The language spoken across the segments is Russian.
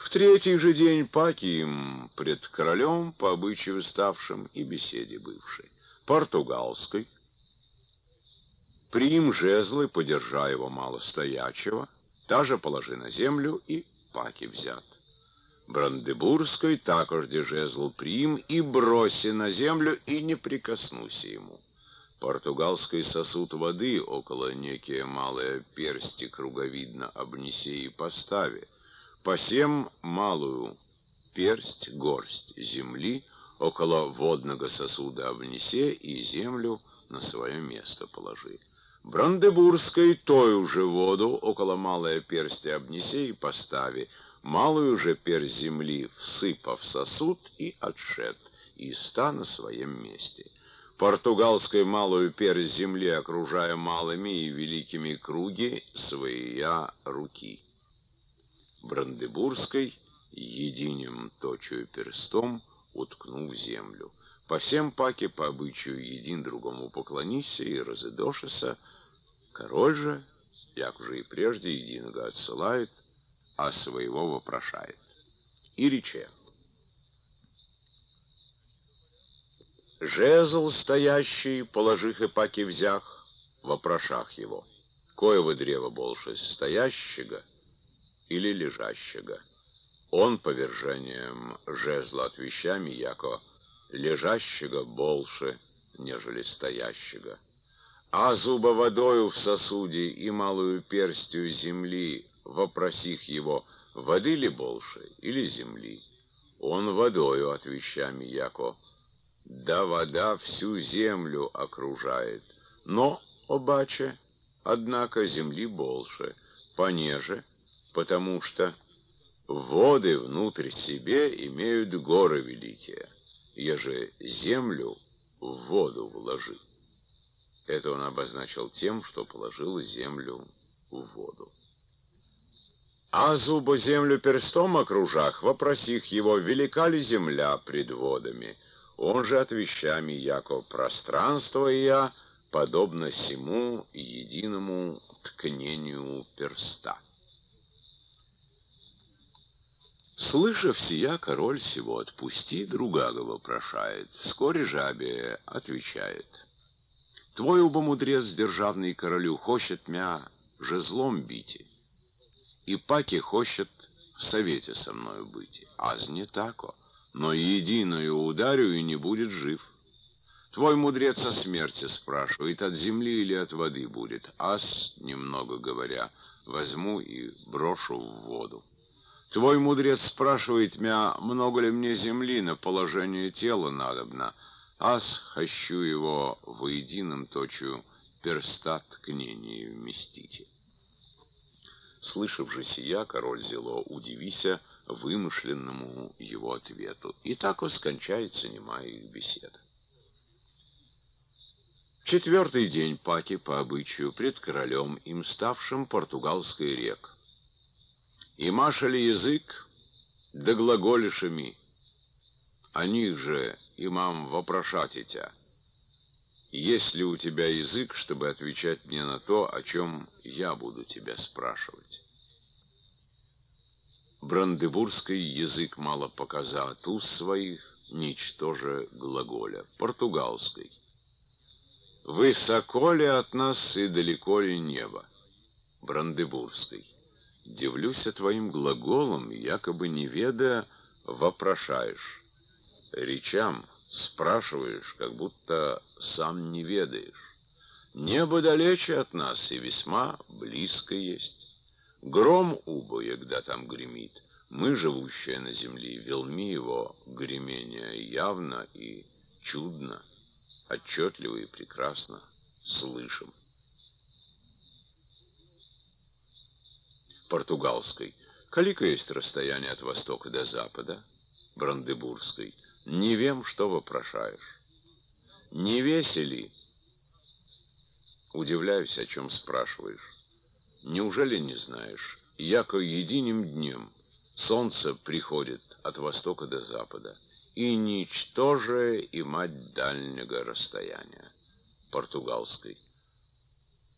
В третий же день паки им пред королем, по обычаю ставшим и беседе бывшей, португалской, приим жезлы, подержа его мало стоячего, даже положи на землю, и паки взят. Брандебурской також де жезл приим, и броси на землю, и не прикоснуся ему. Португалский сосуд воды около некие малые персти круговидно обнеси и постави, посем малую персть, горсть земли около водного сосуда обнесе и землю на свое место положи. Брандебурской тою же воду около малой персти обнеси и постави, малую же персть земли всыпав сосуд и отшед, и ста на своем месте. Португалской малую персть земли окружая малыми и великими круги своя руки. Брандебурской единим точую перстом уткнув землю. По всем паке по обычаю един другому поклонися и разыдошися, король же, як уже и прежде, единого отсылает, а своего вопрошает. И рече: жезл стоящий, положих и паки взях, вопрошах его, коего древа больше, стоящего или лежащего? Он повержением жезла от вещами, яко лежащего больше, нежели стоящего. А зуба водою в сосуде и малую перстью земли вопросих его, воды ли больше или земли? Он водою от вещами, яко да вода всю землю окружает, но, обаче, однако земли больше, понеже, потому что воды внутрь себе имеют горы великие, еже землю в воду вложи. Это он обозначил тем, что положил землю в воду. А зубо землю перстом окружах, вопросих его, велика ли земля пред водами? Он же от вещами, яко пространство я, подобно сему единому ткнению перста. Слышав сия, король сего отпусти, другого вопрошает. Вскоре жабе отвечает: твой оба мудрец державный королю хочет мя жезлом бить, и паки хочет в совете со мною быть, аз не тако, но единою ударю и не будет жив. Твой мудрец о смерти спрашивает, от земли или от воды будет, аз, немного говоря, возьму и брошу в воду. Твой мудрец спрашивает мя, много ли мне земли на положение тела надобно, аз хочу его воедином точию перста ткнения вместите. Слышав же сия, король зело удивися вымышленному его ответу, и так скончается немая их беседа. В четвертый день паки по обычаю пред королем им ставшим португалской рек. И машали язык, да глаголишами, о них же имам вопрошать тебя. Есть ли у тебя язык, чтобы отвечать мне на то, о чем я буду тебя спрашивать? Брандебурский язык мало показа от уст своих, ничтоже глаголя. Португалский: высоко ли от нас и далеко ли небо? Брандебурский: дивлюся твоим глаголом, якобы не ведая, вопрошаешь. Речам спрашиваешь, как будто сам не ведаешь. Небо далече от нас и весьма близко есть. Гром убо, когда там гремит, мы, живущие на земле, велми его гремение явно и чудно, отчетливо и прекрасно слышим. Португалской: колико есть расстояние от востока до запада? Брандебурской: не вем, что вопрошаешь. Не весели? Удивляюсь, о чем спрашиваешь. Неужели не знаешь, яко единым днем солнце приходит от востока до запада, и ничтоже имать дальнего расстояния? Португалской: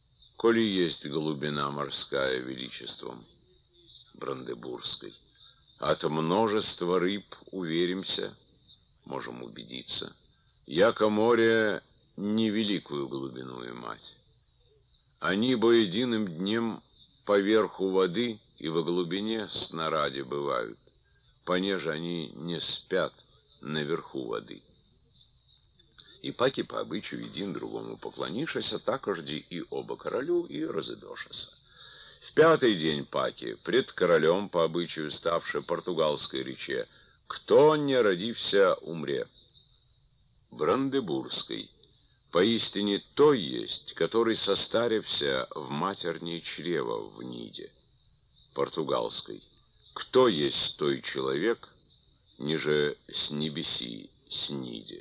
коли есть глубина морская величеством? Брандебурской: От множества рыб уверимся, можем убедиться, яко море невеликую глубину имать. Они бо единым днем поверху воды и во глубине снаради бывают, понеже они не спят наверху воды. И паки по обычаю един другому поклонишася, такожди и оба королю, и разыдошася. В пятый день паки пред королем по обычаю ставше португалской рече: «Кто не родився, умре». Брандебургской: «Поистине той есть, который состарився в матернее чрево в ниде». Португалской: «Кто есть той человек, ниже с небеси сниде?»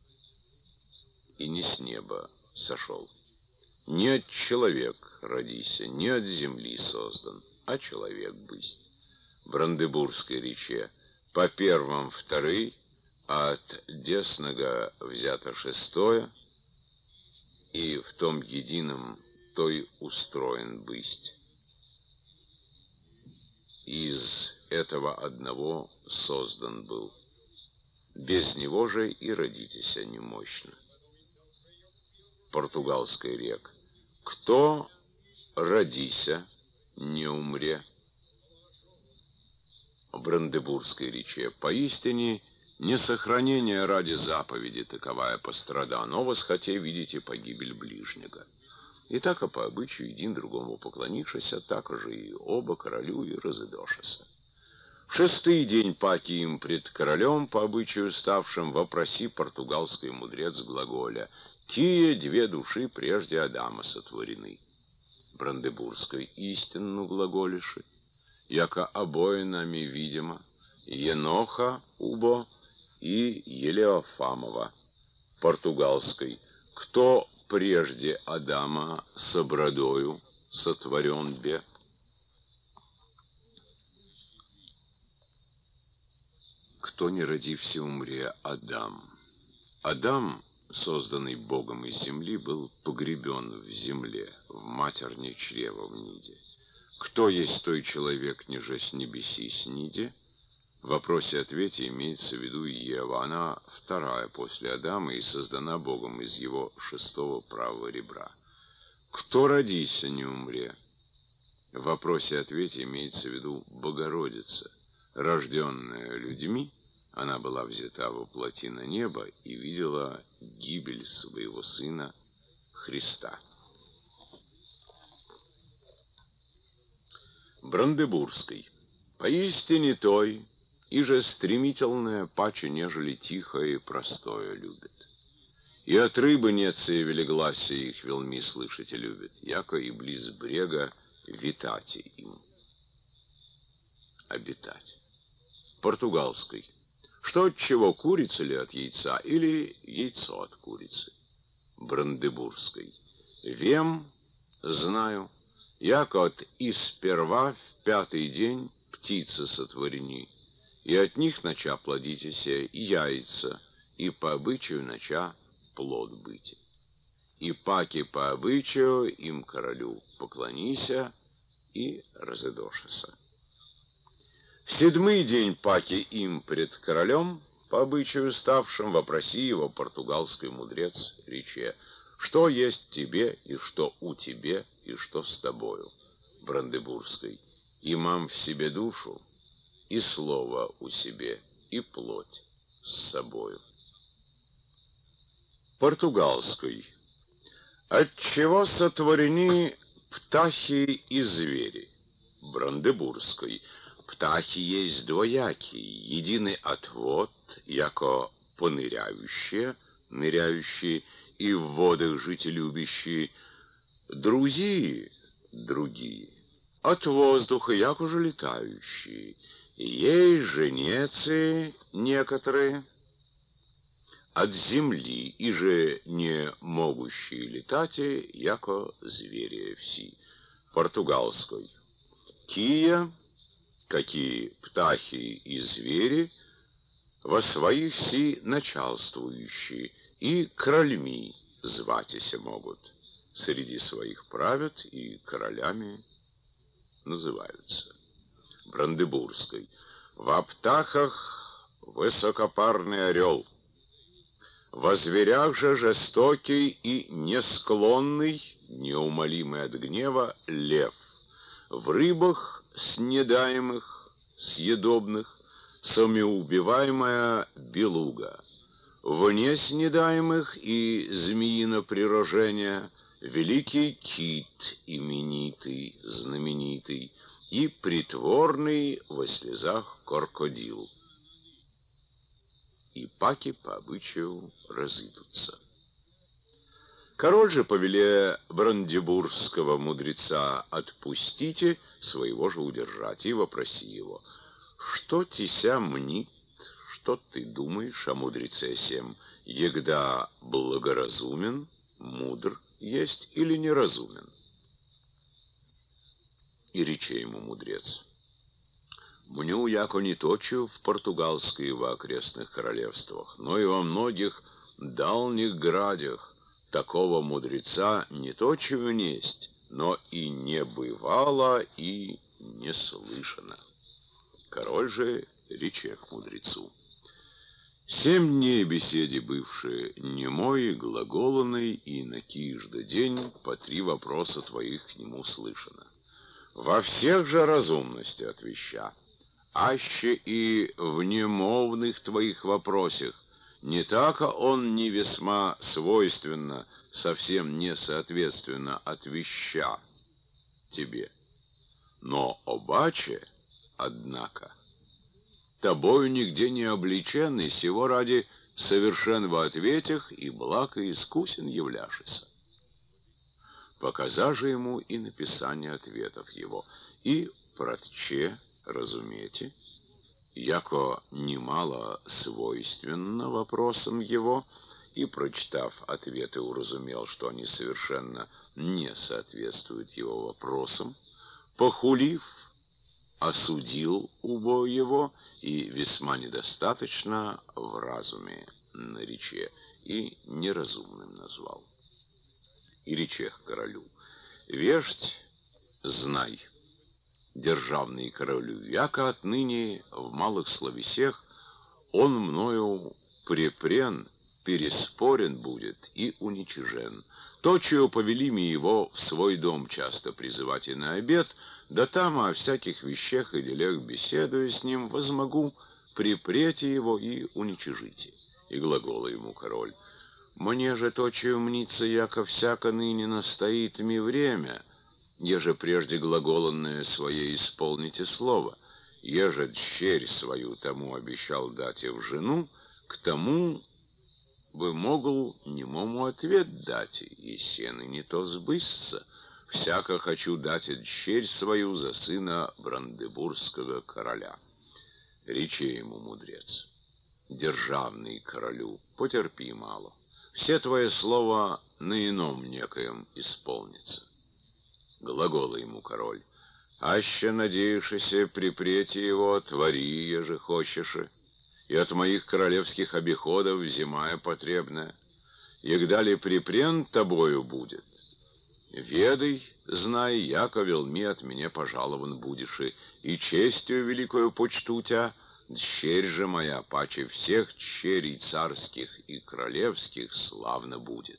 И не с неба сошел. Не от человек родися, не от земли создан, а человек бысть. Брандебургской рече: по первом вторый, а от десного взято шестое, и в том едином той устроен бысть. Из этого одного создан был, без него же и родитеся немощно. Португалской рек: кто родися, не умре. Брандебургской рече: поистине не сохранение ради заповеди таковая пострада, но восхоте видите погибель ближнего. И так по обычаю един другому поклонившися, так же и оба королю и разыдошися. В шестый день паки им пред королем по обычаю ставшим вопроси португалский мудрец глаголя: «Кие две души прежде Адама сотворены?» Брандебургской: истинну глаголиши, яко обои нами видимо, Еноха убо и Елеофамова. Португалской: кто прежде Адама со бродою сотворен бе? Кто не родився, умре Адам. Адам, созданный Богом из земли, был погребен в земле, в матерне чрево в ниде. Кто есть той человек, ниже с небеси сниде? В вопросе-ответе имеется в виду Ева. Она вторая после Адама и создана Богом из его шестого правого ребра. Кто родися, не умре? В вопросе-ответе имеется в виду Богородица. Рожденная людьми, она была взята во плоти на небо и видела гибель своего Сына Христа. Брандебургской: поистине той, иже стремительное паче, нежели тихое и простое любит. И от рыбы неция велегласия их велми слышать и любит, яко и близ брега витати им. Обитать. Португалской: что от чего, курица ли от яйца, или яйцо от курицы? Брандебургской: вем, знаю, яко от исперва в пятый день птицы сотворени, и от них нача плодитеся и яйца, и по обычаю нача плод быти. И паки по обычаю им королю поклонися и разыдошися. В седьмый день паки им пред королем, по обычаю ставшим, вопроси его португалский мудрец рече: что есть тебе, и что у тебе, и что с тобою? Брандебургской: имам в себе душу, и слово у себе, и плоть с собою. Португалской: отчего сотворены птахи и звери? Брандебургской: птахи есть двоякие, единый отвод, яко поныряющие, ныряющие и в водах жителюбящие, другие, от воздуха, як уже летающие, есть же нецы некоторые, от земли, и же не могущие летать, яко звери все. Португалской: кия, какие птахи и звери, во своих си начальствующие, и крольми зватися могут, среди своих правят и королями называются. Брандебургской: В аптахах высокопарный орел, во зверях же жестокий и несклонный, неумолимый от гнева лев, в рыбах снедаемых, съедобных, самоубиваемая белуга, вне снедаемых и змеино прирожения великий кит, именитый, знаменитый, и притворный во слезах крокодил. И паки по обычаю разыдутся. Король же, повеле брандебургского мудреца отпустите, своего же удержать, и вопроси его: что тися мнит, что ты думаешь о мудреце сем, егда благоразумен, мудр есть или неразумен? И рече ему мудрец: мню, яко не точу в португалской и в окрестных королевствах, но и во многих дальних градях такого мудреца не точу несть, но и не бывало, и не слышано. Король же рече к мудрецу: 7 дней беседе бывшие немой, глаголанный, и на киждый день по 3 вопроса твоих к нему слышано. Во всех же разумности отвеща, аще и в немовных твоих вопросах, не так он не весьма свойственно, совсем не соответственно отвеща тебе, но обаче, однако, тобою нигде не обличен, и сего ради совершен во ответах, и благ и искусен являшися. Показа же ему и написание ответов его, и протче разумете, яко немало свойственно вопросам его, и, прочитав ответы, уразумел, что они совершенно не соответствуют его вопросам, похулив, осудил убо его, и весьма недостаточно в разуме нарече, и неразумным назвал. И рече к королю: весть знай, державный королю, яко отныне в малых словесех он мною препрен, переспорен будет и уничижен. То, чего повели мне его в свой дом часто призывать и на обед, да там о всяких вещах и делах беседуя с ним, возмогу припрете его и уничижите. И глагола ему король: мне же то, чего мнится, яко всяко ныне настоит ми время, еже прежде глаголанное свое исполните слово, еже дщерь свою тому обещал дать и в жену, к тому бы могл немому ответ дать, и сено не то сбысться, всяко хочу дать и дщерь свою за сына брандебургского короля. Рече ему мудрец: державный королю, потерпи мало, все твое слово на ином некоем исполнится. Глагола ему король: аще надеешься припрети его, твори, еже хочешь, и от моих королевских обиходов взимая потребное. Егда ли припрен тобою будет, ведай, знай, яко велми от меня пожалован будешь, и честью великою почту тебя, дщерь же моя, паче всех дщерей царских и королевских, славно будет.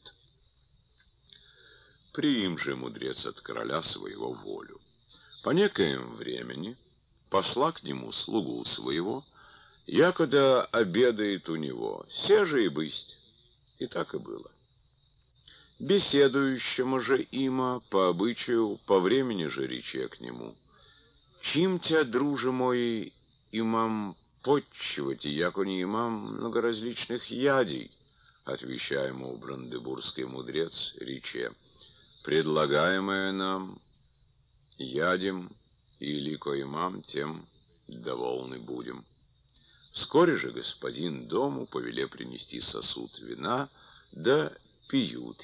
Приим же мудрец от короля своего волю. По некоем времени посла к нему слугу своего, якода обедает у него, се и бысть. И так и было. Беседующему же има по обычаю, по времени же рече к нему: чим тебя, друже мой, имам почивать, яко не имам многоразличных ядей? Отвечая ему брандебургский мудрец, рече: предлагаемое нам ядем, и лико имам, тем довольны будем. Вскоре же господин дому повеле принести сосуд вина, да пьют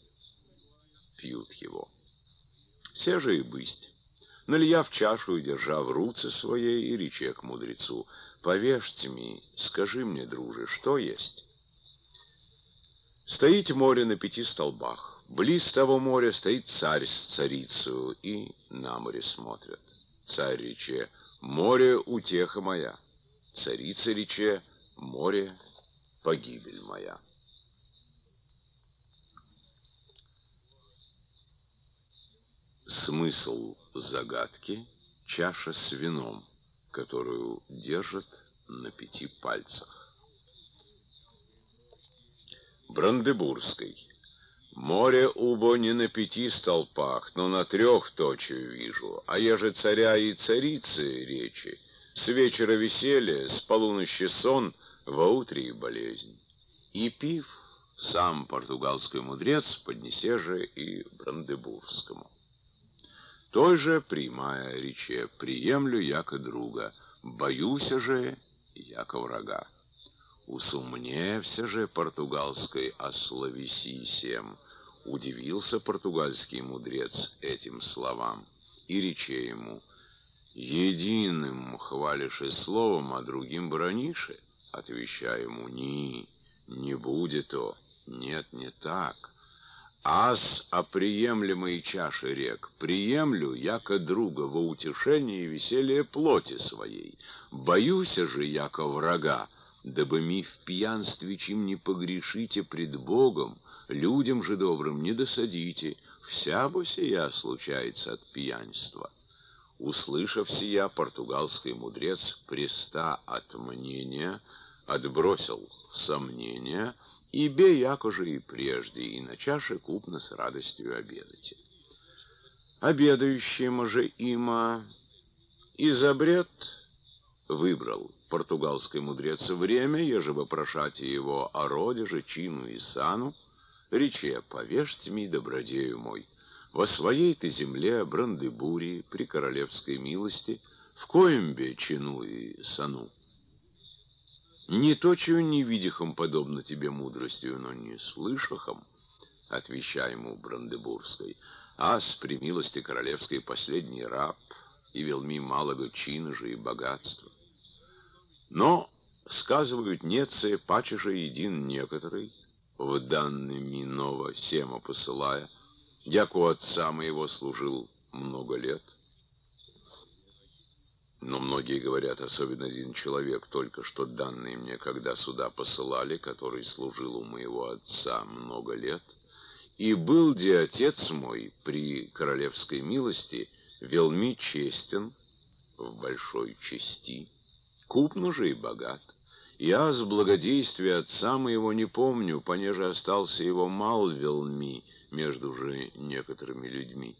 его. Се же и бысть, налия в чашу и держа в руце своей, и рече к мудрецу: повежьте ми, скажи мне, друже, что есть? Стоит море на 5 столбах. Близ того моря стоит царь с царицею, и на море смотрят. Царь рече: море — утеха моя, царица рече, море — погибель моя. Смысл загадки — чаша с вином, которую держат на 5 пальцах. Брандебургский. Море убо не на 5 столпах, но на 3 точию вижу, а еже царя и царицы речи, с вечера веселье, с полуночи сон, воутре и болезнь. И пив, сам португалский мудрец, поднесе же и Брандебургскому. Той же, приимая рече, приемлю яко друга, боюся же яко врага. Усумневся же португалской о словеси сем, удивился португальский мудрец этим словам, и рече ему: единым хвалишь и словом, а другим бронишь? Отвечай ему: не будет то, нет, не так. Аз о приемлемой чаше рек приемлю, яко друга во утешение и веселье плоти своей. Боюся же, яко врага, дабы ми в пьянстве чем не погрешите пред Богом, людям же добрым не досадите, вся бо сия случается от пьянства. Услышав сия, португалский мудрец преста от мнения, отбросил сомнения, и бе яко же и прежде, и на чаше купно с радостью обедайте. Обедающим же има изобрет выбрал португалский мудрец время, еже вопрошате его о роде же, чину и сану, рече: повежьте ми, добродею мой, во своей ты земле Брандебурии при королевской милости, в коем бе чину и сану. Не точию не видихом подобно тебе мудростью, но не слышахом, отвечай ему Брандебургской, а с премилости королевской последний раб, и велми малого чина же и богатства. Но, сказывают нецы, паче же един некоторый, в данный миново сема посылая, як у отца моего служил много лет. Но многие говорят, особенно один человек, только что данный мне, когда сюда посылали, который служил у моего отца много лет, и был де отец мой при королевской милости велми честен, в большой чести, купно же и богат. Я с благодействия отца моего не помню, понеже остался его мал велми между же некоторыми людьми.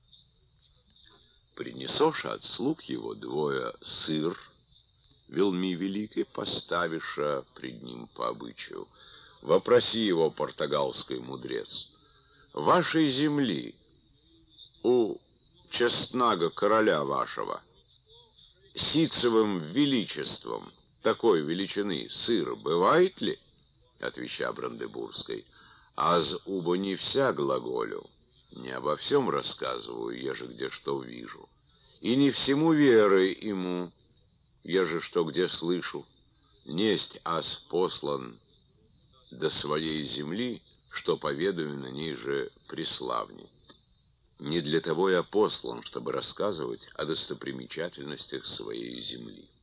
Принесоша от слуг его 2 сыр, велми великий, поставиша пред ним по обычаю. Вопроси его, португалский мудрец: вашей земли, у честнага короля вашего, ситцевым величеством такой величины сыр бывает ли? Отвеча Брандебургской: аз убо не вся глаголю, не обо всем рассказываю, еже где что вижу, и не всему веры ему, еже что где слышу. Несть аз послан до своей земли, что поведаю на ней же преславней. Не для того я послан, чтобы рассказывать о достопримечательностях своей земли.